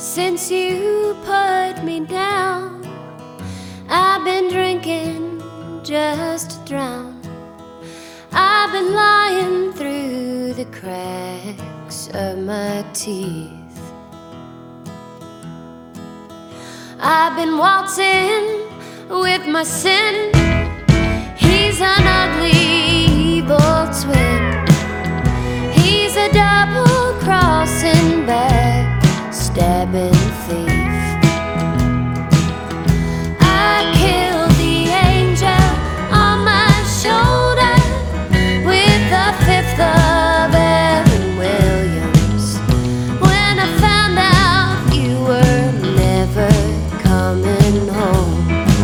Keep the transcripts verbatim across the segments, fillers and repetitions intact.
Since you put me down, I've been drinking just to drown. I've been lying through the cracks of my teeth. I've been waltzing with my sin. He's an ugly evil twin. He's a double-crossing, back-stabbing thief. I killed the angel on my shoulder with the fifth of Evan Williams. When I found out you were never coming home,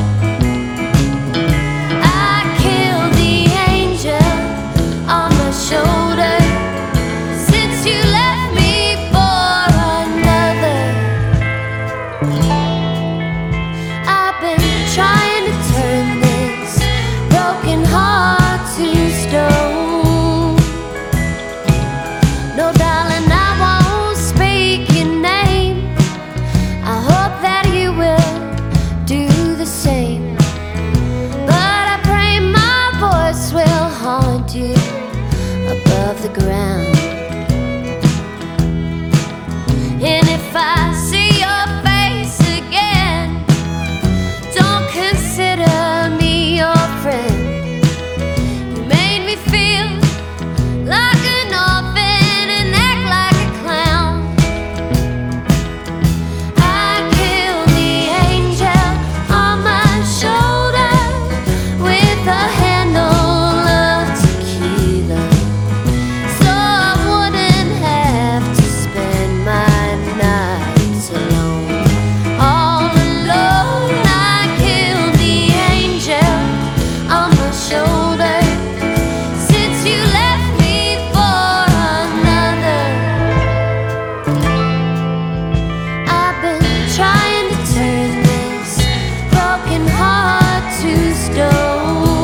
I killed the angel on my shoulder. Since you left me for another, I've been trying to turn this broken heart to stone. No, darling, I won't speak your name. I hope that you will do the same. But I pray my voice will haunt you above the ground. And if I see your face again, don't consider me your friend. You made me feel like an orphan and act like a clown. I killed the angel on my shoulder with a handle of tequila, so I wouldn't have to spend my nights alone. All alone, I killed the angel on my shoulder. Since you left me for another, I've been trying to turn this broken heart to stone.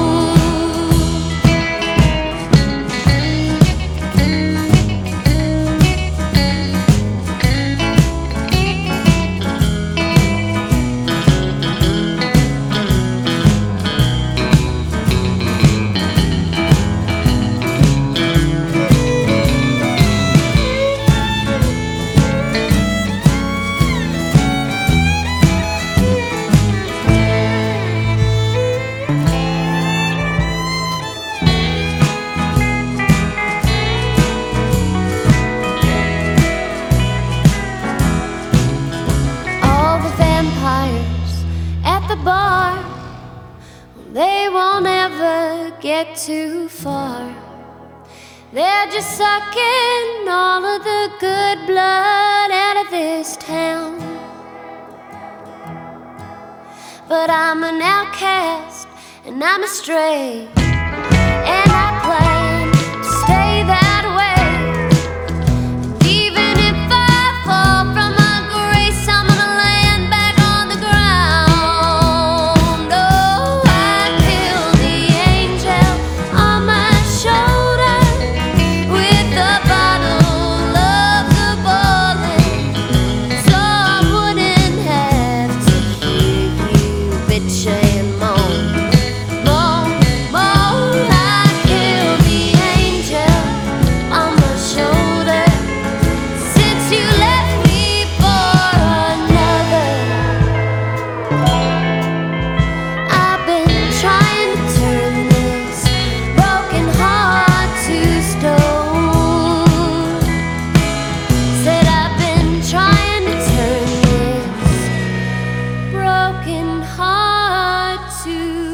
All the vampires at the bar, they won't ever get too far. They're just sucking all of the good blood out of this town. But I'm an outcast and I'm a stray, and I plan to stay that way. And even if I fall from my grace, I'm gonna land back on the ground. Oh, I killed the angel on my shoulder with the bottle of the bowling, so I wouldn't have to hear you bitch and moan, moan, moan. I killed the angel on my shoulder. Since you left me for another, I've been trying to turn this broken heart to stone. Said I've been trying to turn this broken heart to